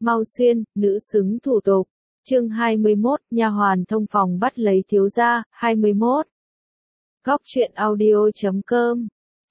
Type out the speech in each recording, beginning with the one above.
Mau xuyên, nữ xứng thủ tục. Chương 21, nha hoàn thông phòng bắt lấy thiếu gia. 21. Góc truyện audio.com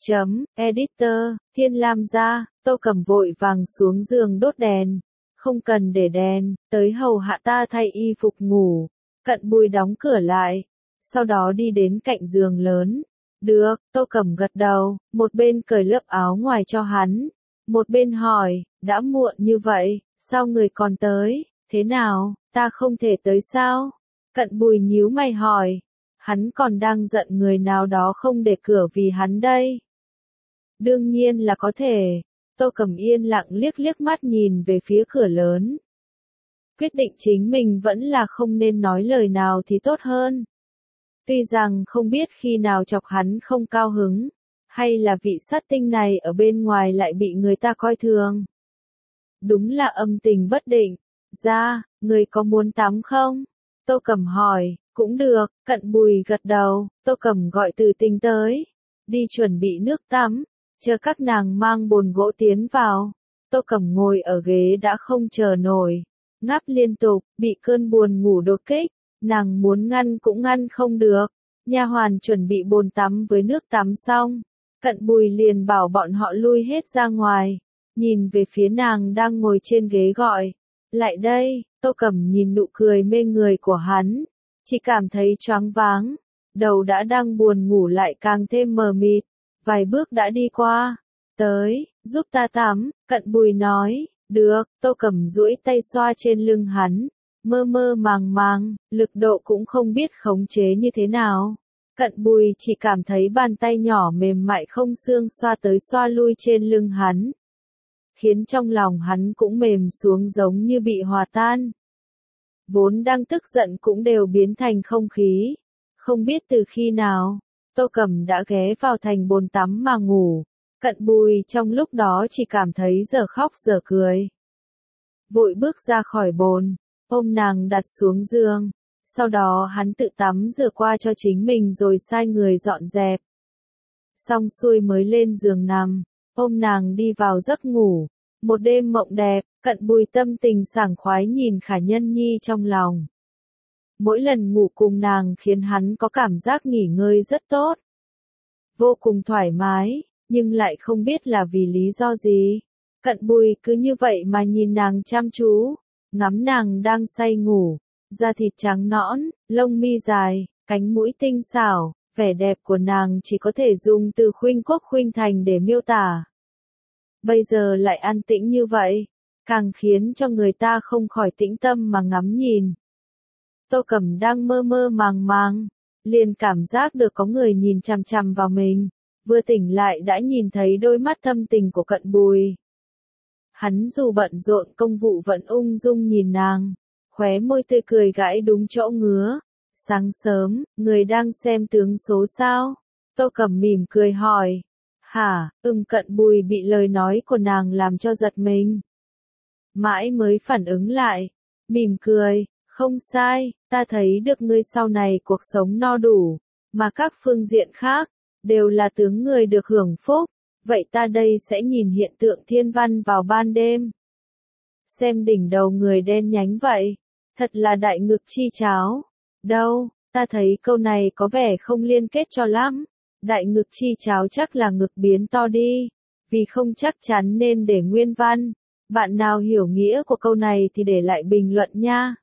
Editor, Thiên Lam gia. Tô Cẩm vội vàng xuống giường đốt đèn. Không cần để đèn, tới hầu hạ ta thay y phục ngủ. Cận Bùi đóng cửa lại, sau đó đi đến cạnh giường lớn. Được, Tô Cẩm gật đầu, một bên cởi lớp áo ngoài cho hắn, một bên hỏi, đã muộn như vậy, sao người còn tới, thế nào, ta không thể tới sao? Cận Bùi nhíu mày hỏi, hắn còn đang giận người nào đó không để cửa vì hắn đây. Đương nhiên là có thể. Tô Cẩm yên lặng liếc liếc mắt nhìn về phía cửa lớn. Quyết định chính mình vẫn là không nên nói lời nào thì tốt hơn. Tuy rằng không biết khi nào chọc hắn không cao hứng, hay là vị sát tinh này ở bên ngoài lại bị người ta coi thường. Đúng là âm tình bất định. Ra, người có muốn tắm không? Tô Cẩm hỏi, cũng được. Cận Bùi gật đầu. Tô Cẩm gọi Từ Tình tới, đi chuẩn bị nước tắm, chờ các nàng mang bồn gỗ tiến vào. Tô Cẩm ngồi ở ghế đã không chờ nổi, ngáp liên tục, bị cơn buồn ngủ đột kích, nàng muốn ngăn cũng ngăn không được. Nha hoàn chuẩn bị bồn tắm với nước tắm xong, Cận Bùi liền bảo bọn họ lui hết ra ngoài, nhìn về phía nàng đang ngồi trên ghế gọi, lại đây. Tô Cẩm nhìn nụ cười mê người của hắn, chỉ cảm thấy choáng váng, đầu đã đang buồn ngủ lại càng thêm mờ mịt. Vài bước đã đi qua, tới, giúp ta tắm. Cận Bùi nói, được. Tô Cẩm duỗi tay xoa trên lưng hắn, mơ mơ màng màng, lực độ cũng không biết khống chế như thế nào. Cận Bùi chỉ cảm thấy bàn tay nhỏ mềm mại không xương xoa tới xoa lui trên lưng hắn, khiến trong lòng hắn cũng mềm xuống giống như bị hòa tan. Vốn đang tức giận cũng đều biến thành không khí. Không biết từ khi nào, Tô Cẩm đã ghé vào thành bồn tắm mà ngủ. Cận Bùi trong lúc đó chỉ cảm thấy giờ khóc giờ cười. Vội bước ra khỏi bồn, ôm nàng đặt xuống giường. Sau đó hắn tự tắm rửa qua cho chính mình rồi sai người dọn dẹp. Xong xuôi mới lên giường nằm, ôm nàng đi vào giấc ngủ. Một đêm mộng đẹp. Cận Bùi tâm tình sảng khoái nhìn Khả Nhân Nhi trong lòng. Mỗi lần ngủ cùng nàng khiến hắn có cảm giác nghỉ ngơi rất tốt, vô cùng thoải mái, nhưng lại không biết là vì lý do gì. Cận Bùi cứ như vậy mà nhìn nàng chăm chú, ngắm nàng đang say ngủ, da thịt trắng nõn, lông mi dài, cánh mũi tinh xảo, vẻ đẹp của nàng chỉ có thể dùng từ khuynh quốc khuynh thành để miêu tả. Bây giờ lại an tĩnh như vậy, càng khiến cho người ta không khỏi tĩnh tâm mà ngắm nhìn. Tô Cẩm đang mơ mơ màng màng, liền cảm giác được có người nhìn chằm chằm vào mình, vừa tỉnh lại đã nhìn thấy đôi mắt thâm tình của Cận Bùi. Hắn dù bận rộn công vụ vẫn ung dung nhìn nàng, khóe môi tươi cười gãi đúng chỗ ngứa. Sáng sớm, người đang xem tướng số sao? Tô Cẩm mỉm cười hỏi. Hả? Cận Bùi bị lời nói của nàng làm cho giật mình. Mãi mới phản ứng lại, mỉm cười, không sai, ta thấy được ngươi sau này cuộc sống no đủ, mà các phương diện khác, đều là tướng người được hưởng phúc, vậy ta đây sẽ nhìn hiện tượng thiên văn vào ban đêm. Xem đỉnh đầu người đen nhánh vậy, thật là đại ngực chi cháo. Đâu, ta thấy câu này có vẻ không liên kết cho lắm, đại ngực chi cháo chắc là ngực biến to đi, vì không chắc chắn nên để nguyên văn. Bạn nào hiểu nghĩa của câu này thì để lại bình luận nha.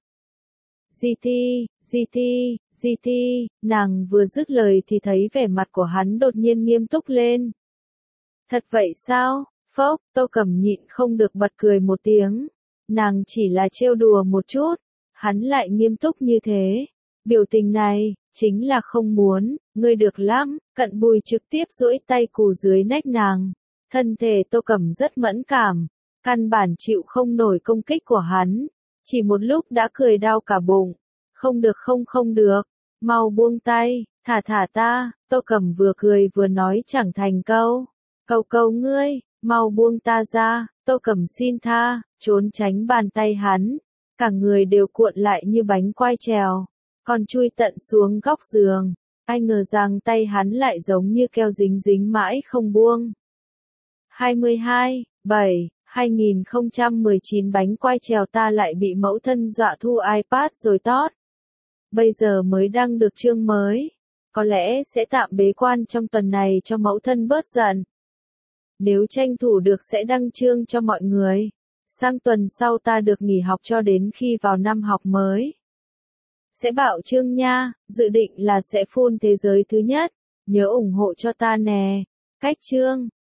GT, nàng vừa dứt lời thì thấy vẻ mặt của hắn đột nhiên nghiêm túc lên. Thật vậy sao? Phốc, Tô Cẩm nhịn không được bật cười một tiếng. Nàng chỉ là trêu đùa một chút, hắn lại nghiêm túc như thế. Biểu tình này, chính là không muốn, ngươi được lắm. Cận Bùi trực tiếp duỗi tay cù dưới nách nàng. Thân thể Tô Cẩm rất mẫn cảm, căn bản chịu không nổi công kích của hắn, chỉ một lúc đã cười đau cả bụng. Không được, mau buông tay, thả ta. Tô Cẩm vừa cười vừa nói chẳng thành câu. Cầu ngươi, mau buông ta ra. Tô Cẩm xin tha, trốn tránh bàn tay hắn, cả người đều cuộn lại như bánh quai trèo, còn chui tận xuống góc giường. Ai ngờ rằng tay hắn lại giống như keo dính dính mãi không buông. 22, 7, 2019 bánh quai trèo ta lại bị mẫu thân dọa thu iPad rồi tót. Bây giờ mới đăng được chương mới. Có lẽ sẽ tạm bế quan trong tuần này cho mẫu thân bớt giận. Nếu tranh thủ được sẽ đăng chương cho mọi người. Sang tuần sau ta được nghỉ học cho đến khi vào năm học mới. Sẽ bảo chương nha, dự định là sẽ full thế giới thứ nhất. Nhớ ủng hộ cho ta nè. Cách chương.